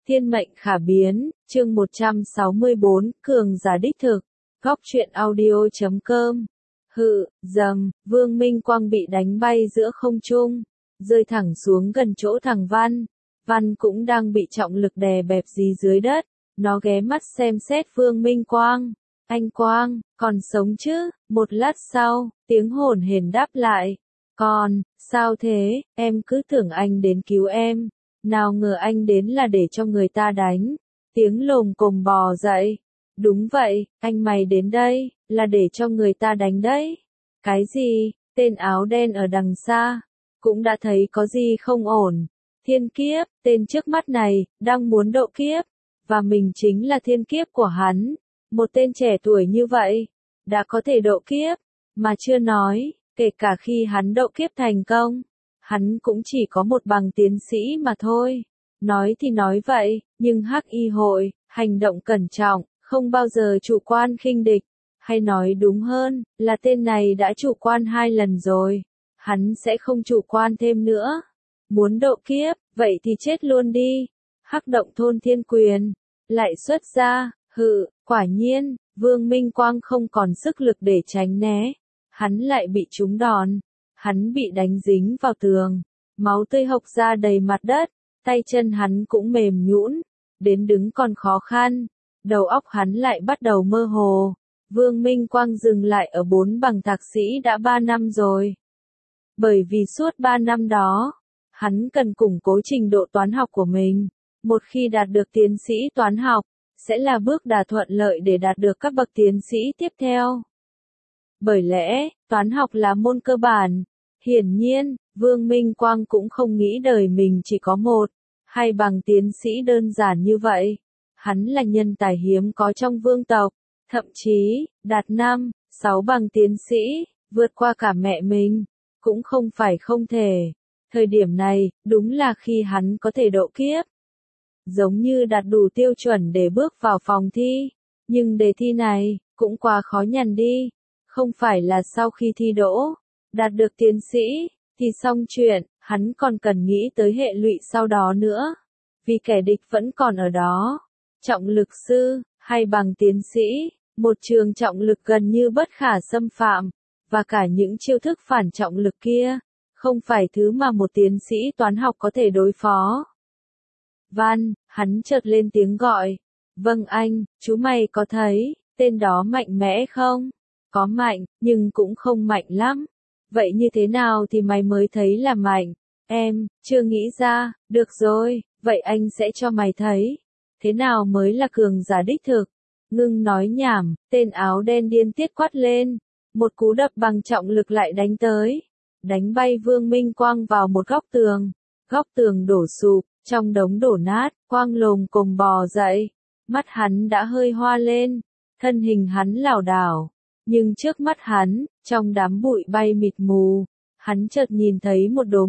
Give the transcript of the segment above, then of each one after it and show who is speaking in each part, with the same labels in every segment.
Speaker 1: Thiên mệnh khả biến, chương 164, cường giả đích thực. Góc truyện audio.com. Vương Minh Quang bị đánh bay giữa không trung, rơi thẳng xuống gần chỗ thằng Văn. Văn cũng đang bị trọng lực đè bẹp dí dưới đất, nó ghé mắt xem xét Vương Minh Quang. Anh Quang, còn sống chứ? Một lát sau, tiếng hổn hển đáp lại. Còn, sao thế, em cứ tưởng anh đến cứu em. Nào ngờ anh đến là để cho người ta đánh. Tiếng lồm cồm bò dậy. Đúng vậy, anh mày đến đây, là để cho người ta đánh đấy. Cái gì? Tên áo đen ở đằng xa, cũng đã thấy có gì không ổn. Thiên kiếp, tên trước mắt này, đang muốn độ kiếp. Và mình chính là thiên kiếp của hắn. Một tên trẻ tuổi như vậy, đã có thể độ kiếp, mà chưa nói, kể cả khi hắn độ kiếp thành công. Hắn cũng chỉ có một bằng tiến sĩ mà thôi. Nói thì nói vậy, nhưng Hắc Y hội, hành động cẩn trọng, không bao giờ chủ quan khinh địch. Hay nói đúng hơn, là tên này đã chủ quan 2 lần rồi. Hắn sẽ không chủ quan thêm nữa. Muốn độ kiếp, vậy thì chết luôn đi. Hắc động thôn thiên quyền, lại xuất ra, quả nhiên, Vương Minh Quang không còn sức lực để tránh né. Hắn lại bị trúng đòn. Hắn bị đánh dính vào tường, máu tươi hộc ra đầy mặt đất, tay chân hắn cũng mềm nhũn, đến đứng còn khó khăn, đầu óc hắn lại bắt đầu mơ hồ. Vương Minh Quang dừng lại ở 4 bằng thạc sĩ đã 3 năm rồi. Bởi vì suốt 3 năm đó, hắn cần củng cố trình độ toán học của mình. Một khi đạt được tiến sĩ toán học, sẽ là bước đà thuận lợi để đạt được các bậc tiến sĩ tiếp theo. Bởi lẽ, toán học là môn cơ bản. Hiển nhiên, Vương Minh Quang cũng không nghĩ đời mình chỉ có 1, 2 bằng tiến sĩ đơn giản như vậy. Hắn là nhân tài hiếm có trong vương tộc, thậm chí, đạt 5, 6 bằng tiến sĩ, vượt qua cả mẹ mình, cũng không phải không thể. Thời điểm này, đúng là khi hắn có thể độ kiếp. Giống như đạt đủ tiêu chuẩn để bước vào phòng thi, nhưng đề thi này, cũng quá khó nhằn đi. Không phải là sau khi thi đỗ, đạt được tiến sĩ, thì xong chuyện, hắn còn cần nghĩ tới hệ lụy sau đó nữa. Vì kẻ địch vẫn còn ở đó. Trọng lực sư, hay bằng tiến sĩ, một trường trọng lực gần như bất khả xâm phạm, và cả những chiêu thức phản trọng lực kia, không phải thứ mà một tiến sĩ toán học có thể đối phó. Văn, hắn chợt lên tiếng gọi. Vâng anh, chú mày có thấy, tên đó mạnh mẽ không? Có mạnh, nhưng cũng không mạnh lắm. Vậy như thế nào thì mày mới thấy là mạnh? Em, chưa nghĩ ra, được rồi, vậy anh sẽ cho mày thấy. Thế nào mới là cường giả đích thực? Ngưng nói nhảm, tên áo đen điên tiết quát lên. Một cú đập bằng trọng lực lại đánh tới. Đánh bay Vương Minh Quang vào một góc tường. Góc tường đổ sụp, trong đống đổ nát, Quang lồm cồm bò dậy. Mắt hắn đã hơi hoa lên, thân hình hắn lảo đảo. Nhưng trước mắt hắn, trong đám bụi bay mịt mù, hắn chợt nhìn thấy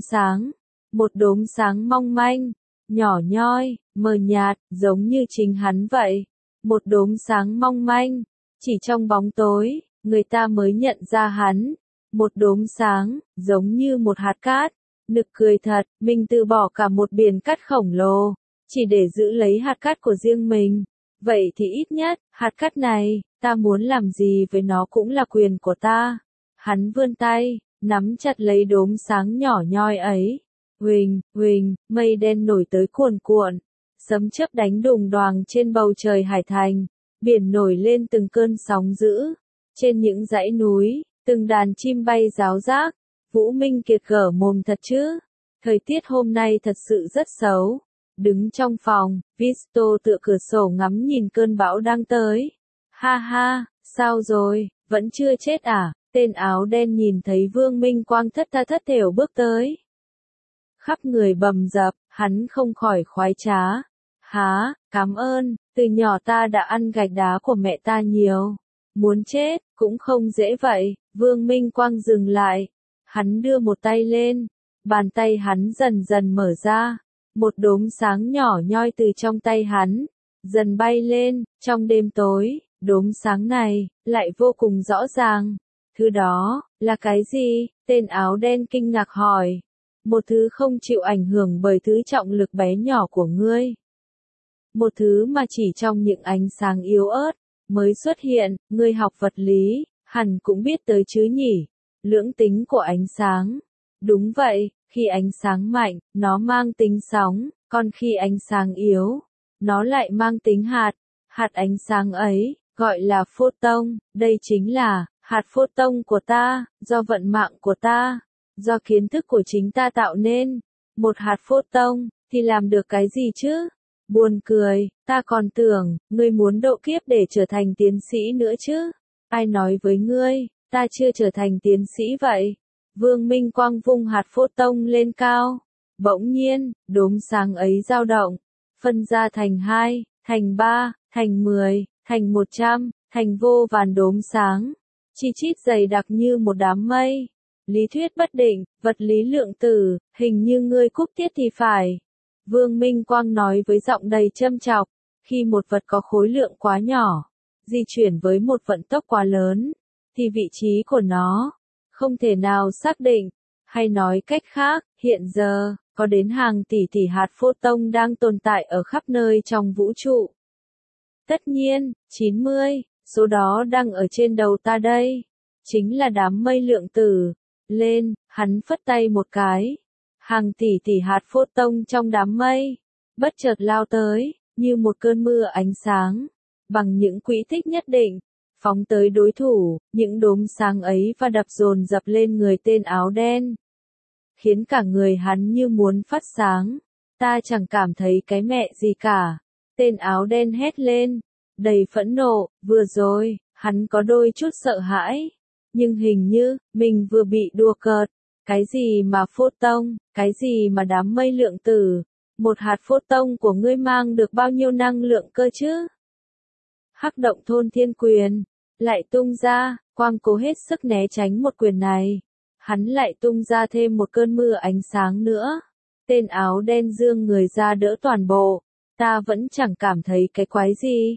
Speaker 1: một đốm sáng mong manh, nhỏ nhoi, mờ nhạt, giống như chính hắn vậy. Một đốm sáng mong manh, chỉ trong bóng tối, người ta mới nhận ra hắn. Một đốm sáng, giống như một hạt cát. Nực cười thật, mình từ bỏ cả một biển cát khổng lồ, chỉ để giữ lấy hạt cát của riêng mình. Vậy thì ít nhất, hạt cát này, ta muốn làm gì với nó cũng là quyền của ta. Hắn vươn tay, nắm chặt lấy đốm sáng nhỏ nhoi ấy. Huỳnh, mây đen nổi tới cuồn cuộn. Sấm chớp đánh đùng đoàng trên bầu trời hải thành. Biển nổi lên từng cơn sóng dữ. Trên những dãy núi, từng đàn chim bay ráo rác. Vũ Minh Kiệt gở mồm thật chứ. Thời tiết hôm nay thật sự rất xấu. Đứng trong phòng, Visto tựa cửa sổ ngắm nhìn cơn bão đang tới. Ha ha, sao rồi, vẫn chưa chết à? Tên áo đen nhìn thấy Vương Minh Quang thất thểu bước tới. Khắp người bầm dập, hắn không khỏi khoái trá. Há, cảm ơn, từ nhỏ ta đã ăn gạch đá của mẹ ta nhiều. Muốn chết, cũng không dễ vậy. Vương Minh Quang dừng lại. Hắn đưa một tay lên. Bàn tay hắn dần dần mở ra. Một đốm sáng nhỏ nhoi từ trong tay hắn, dần bay lên, trong đêm tối, đốm sáng này, lại vô cùng rõ ràng. Thứ đó, là cái gì? Tên áo đen kinh ngạc hỏi. Một thứ không chịu ảnh hưởng bởi thứ trọng lực bé nhỏ của ngươi. một thứ mà chỉ trong những ánh sáng yếu ớt mới xuất hiện, người học vật lý, hẳn cũng biết tới chứ nhỉ, lưỡng tính của ánh sáng. Đúng vậy, khi ánh sáng mạnh, nó mang tính sóng, còn khi ánh sáng yếu, nó lại mang tính hạt. Hạt ánh sáng ấy, gọi là photon, đây chính là hạt photon của ta, do vận mạng của ta, do kiến thức của chính ta tạo nên. Một hạt photon, thì làm được cái gì chứ? Buồn cười, ta còn tưởng, ngươi muốn độ kiếp để trở thành tiến sĩ nữa chứ? Ai nói với ngươi, ta chưa trở thành tiến sĩ vậy? Vương Minh Quang vung hạt photon lên cao. Bỗng nhiên, đốm sáng ấy dao động, phân ra thành 2, thành 3, thành 10, thành 100, thành vô vàn đốm sáng, chi chít dày đặc như một đám mây. Lý thuyết bất định, vật lý lượng tử, hình như ngươi cúp tiết thì phải. Vương Minh Quang nói với giọng đầy châm chọc, khi một vật có khối lượng quá nhỏ, di chuyển với một vận tốc quá lớn, thì vị trí của nó không thể nào xác định. Hay nói cách khác, hiện giờ, có đến hàng tỷ tỷ hạt photon đang tồn tại ở khắp nơi trong vũ trụ. Tất nhiên, 90, số đó đang ở trên đầu ta đây. Chính là đám mây lượng tử. Lên, hắn phất tay một cái. Hàng tỷ tỷ hạt photon trong đám mây, bất chợt lao tới, như một cơn mưa ánh sáng, bằng những quỹ tích nhất định, phóng tới đối thủ, những đốm sáng ấy và đập dồn dập lên người tên áo đen, khiến cả người hắn như muốn phát sáng. Ta chẳng cảm thấy cái mẹ gì cả. Tên áo đen hét lên, đầy phẫn nộ, vừa rồi, hắn có đôi chút sợ hãi, nhưng hình như, mình vừa bị đùa cợt. Cái gì mà photon, cái gì mà đám mây lượng tử, một hạt photon của ngươi mang được bao nhiêu năng lượng cơ chứ? Hắc động thôn thiên quyền, lại tung ra, Quang cố hết sức né tránh một quyền này. Hắn lại tung ra thêm một cơn mưa ánh sáng nữa. Tên áo đen dương người ra đỡ toàn bộ. Ta vẫn chẳng cảm thấy cái quái gì.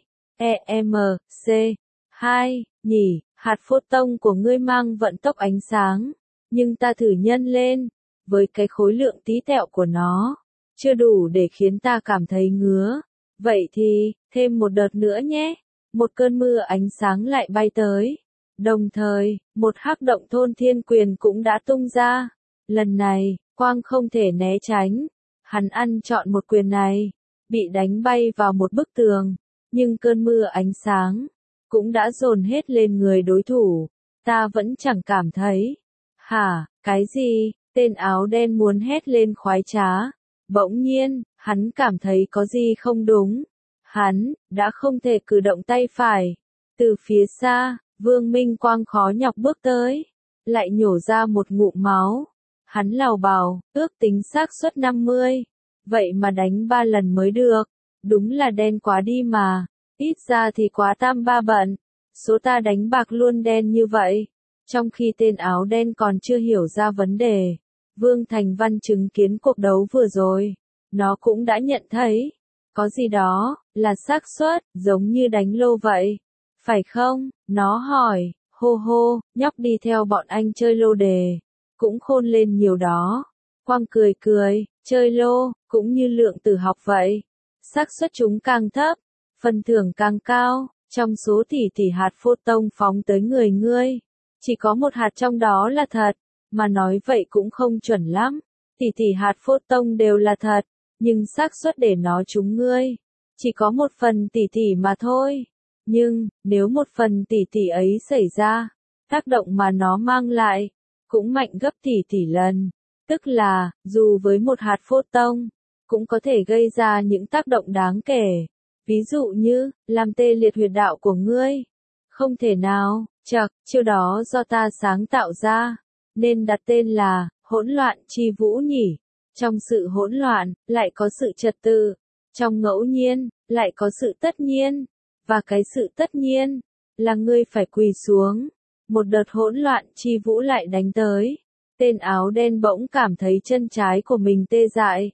Speaker 1: EMC2, nhỉ, hạt photon của ngươi mang vận tốc ánh sáng. Nhưng ta thử nhân lên, với cái khối lượng tí tẹo của nó, chưa đủ để khiến ta cảm thấy ngứa. Vậy thì, thêm một đợt nữa nhé. Một cơn mưa ánh sáng lại bay tới. Đồng thời, một hắc động thôn thiên quyền cũng đã tung ra. Lần này, Quang không thể né tránh. Hắn ăn trọn một quyền này, bị đánh bay vào một bức tường. Nhưng cơn mưa ánh sáng cũng đã dồn hết lên người đối thủ. Ta vẫn chẳng cảm thấy. Hả, cái gì? Tên áo đen muốn hét lên khoái trá. Bỗng nhiên, hắn cảm thấy có gì không đúng. Hắn đã không thể cử động tay phải. Từ phía xa, Vương Minh Quang khó nhọc bước tới, lại nhổ ra một ngụm máu. Hắn lào bào, ước tính xác suất 50. Vậy mà đánh 3 lần mới được. Đúng là đen quá đi mà. Ít ra thì quá tam ba bận. Số ta đánh bạc luôn đen như vậy. Trong khi tên áo đen còn chưa hiểu ra vấn đề, Vương Thành Văn chứng kiến cuộc đấu vừa rồi. Nó cũng đã nhận thấy, có gì đó, là xác suất, giống như đánh lô vậy. Phải không? Nó hỏi, hô hô, nhóc đi theo bọn anh chơi lô đề, cũng khôn lên nhiều đó. Quang cười cười, chơi lô, cũng như lượng tử học vậy. Xác suất chúng càng thấp, phần thưởng càng cao, trong số tỷ tỷ hạt photon phóng tới người ngươi. Chỉ có một hạt trong đó là thật, mà nói vậy cũng không chuẩn lắm. Tỷ tỷ hạt photon đều là thật, nhưng xác suất để nó trúng ngươi, chỉ có 1/10 tỷ mà thôi. Nhưng, nếu 1/10 tỷ ấy xảy ra, tác động mà nó mang lại, cũng mạnh gấp tỷ lần. Tức là, dù với một hạt photon, cũng có thể gây ra những tác động đáng kể. Ví dụ như, làm tê liệt huyệt đạo của ngươi. Không thể nào, chậc, chiêu đó do ta sáng tạo ra, nên đặt tên là, hỗn loạn chi vũ nhỉ. Trong sự hỗn loạn, lại có sự trật tự. Trong ngẫu nhiên, lại có sự tất nhiên. Và cái sự tất nhiên, là ngươi phải quỳ xuống. Một đợt hỗn loạn chi vũ lại đánh tới. Tên áo đen bỗng cảm thấy chân trái của mình tê dại.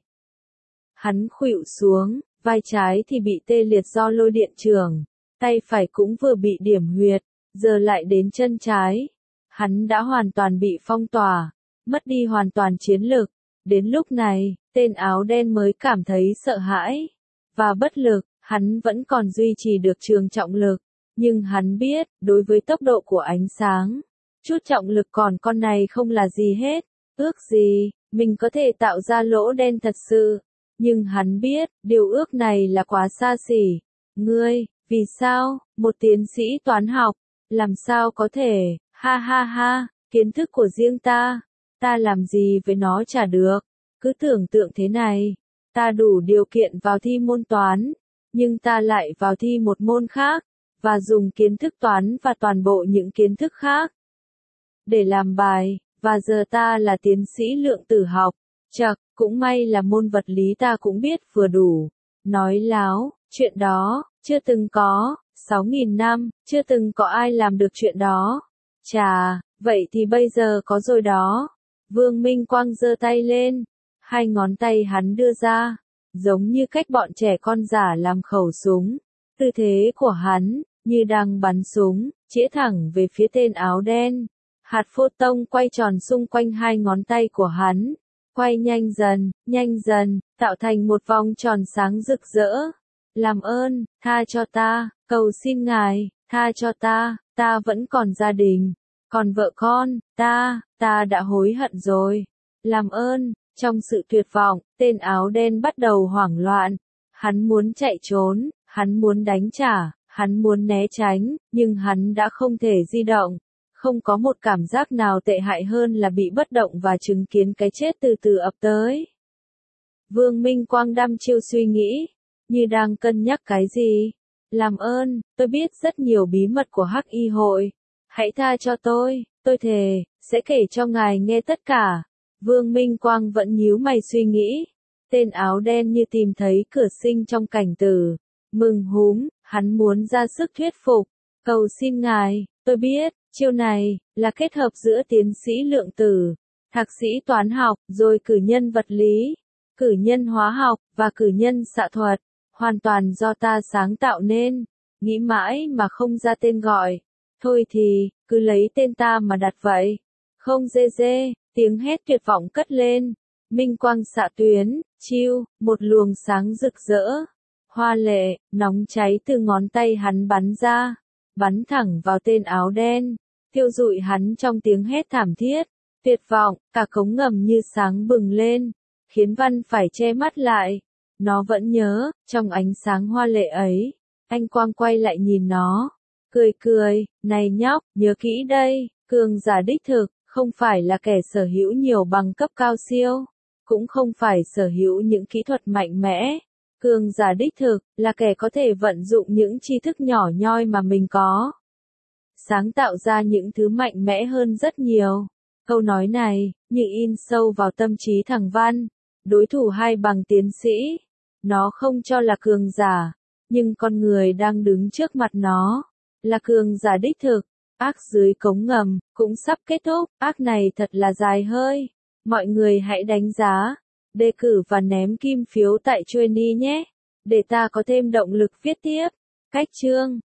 Speaker 1: Hắn khuỵu xuống, vai trái thì bị tê liệt do lôi điện trường. Tay phải cũng vừa bị điểm huyệt, giờ lại đến chân trái. Hắn đã hoàn toàn bị phong tỏa, mất đi hoàn toàn chiến lực. Đến lúc này, tên áo đen mới cảm thấy sợ hãi và bất lực. Hắn vẫn còn duy trì được trường trọng lực, nhưng hắn biết, đối với tốc độ của ánh sáng, chút trọng lực còn con này không là gì hết. Ước gì, mình có thể tạo ra lỗ đen thật sự. Nhưng hắn biết, điều ước này là quá xa xỉ. Ngươi, vì sao, một tiến sĩ toán học, làm sao có thể, ha ha ha, kiến thức của riêng ta làm gì với nó chả được. Cứ tưởng tượng thế này, ta đủ điều kiện vào thi môn toán, nhưng ta lại vào thi một môn khác, và dùng kiến thức toán và toàn bộ những kiến thức khác để làm bài, và giờ ta là tiến sĩ lượng tử học. Chậc, cũng may là môn vật lý ta cũng biết vừa đủ. Nói láo, chuyện đó, chưa từng có, 6.000 năm, chưa từng có ai làm được chuyện đó. Chà, vậy thì bây giờ có rồi đó. Vương Minh Quang giơ tay lên, hai ngón tay hắn đưa ra, giống như cách bọn trẻ con giả làm khẩu súng. Tư thế của hắn, như đang bắn súng, chĩa thẳng về phía tên áo đen. Hạt photon quay tròn xung quanh hai ngón tay của hắn, quay nhanh dần, tạo thành một vòng tròn sáng rực rỡ. Làm ơn, tha cho ta, cầu xin ngài, tha cho ta vẫn còn gia đình, còn vợ con, ta đã hối hận rồi. Làm ơn, trong sự tuyệt vọng, tên áo đen bắt đầu hoảng loạn. Hắn muốn chạy trốn, hắn muốn đánh trả, hắn muốn né tránh, nhưng hắn đã không thể di động. Không có một cảm giác nào tệ hại hơn là bị bất động và chứng kiến cái chết từ từ ập tới. Vương Minh Quang đăm chiêu suy nghĩ, như đang cân nhắc cái gì. Làm ơn, tôi biết rất nhiều bí mật của Hắc Y hội. Hãy tha cho tôi thề, sẽ kể cho ngài nghe tất cả. Vương Minh Quang vẫn nhíu mày suy nghĩ. Tên áo đen như tìm thấy cửa sinh trong cảnh tử. Mừng húm, hắn muốn ra sức thuyết phục. Cầu xin ngài, tôi biết, chiêu này, là kết hợp giữa tiến sĩ lượng tử, thạc sĩ toán học, rồi cử nhân vật lý, cử nhân hóa học, và cử nhân xạ thuật. Hoàn toàn do ta sáng tạo nên. Nghĩ mãi mà không ra tên gọi. Thôi thì, cứ lấy tên ta mà đặt vậy. Không dê dê, tiếng hét tuyệt vọng cất lên. Minh quang xạ tuyến, chiêu, một luồng sáng rực rỡ. Hoa lệ, nóng cháy từ ngón tay hắn bắn ra. Bắn thẳng vào tên áo đen. Thiêu rụi hắn trong tiếng hét thảm thiết. Tuyệt vọng, cả cống ngầm như sáng bừng lên. Khiến Văn phải che mắt lại. Nó vẫn nhớ, trong ánh sáng hoa lệ ấy. Anh Quang quay lại nhìn nó. Cười, này nhóc, nhớ kỹ đây, cường giả đích thực, không phải là kẻ sở hữu nhiều bằng cấp cao siêu, cũng không phải sở hữu những kỹ thuật mạnh mẽ. Cường giả đích thực, là kẻ có thể vận dụng những tri thức nhỏ nhoi mà mình có. Sáng tạo ra những thứ mạnh mẽ hơn rất nhiều. Câu nói này, như in sâu vào tâm trí thằng Văn, đối thủ hai bằng tiến sĩ. Nó không cho là cường giả, nhưng con người đang đứng trước mặt nó là cường giả đích thực. Ác dưới cống ngầm, cũng sắp kết thúc, ác này thật là dài hơi. Mọi người hãy đánh giá, đề cử và ném kim phiếu tại Trueni nhé, để ta có thêm động lực viết tiếp. Cách chương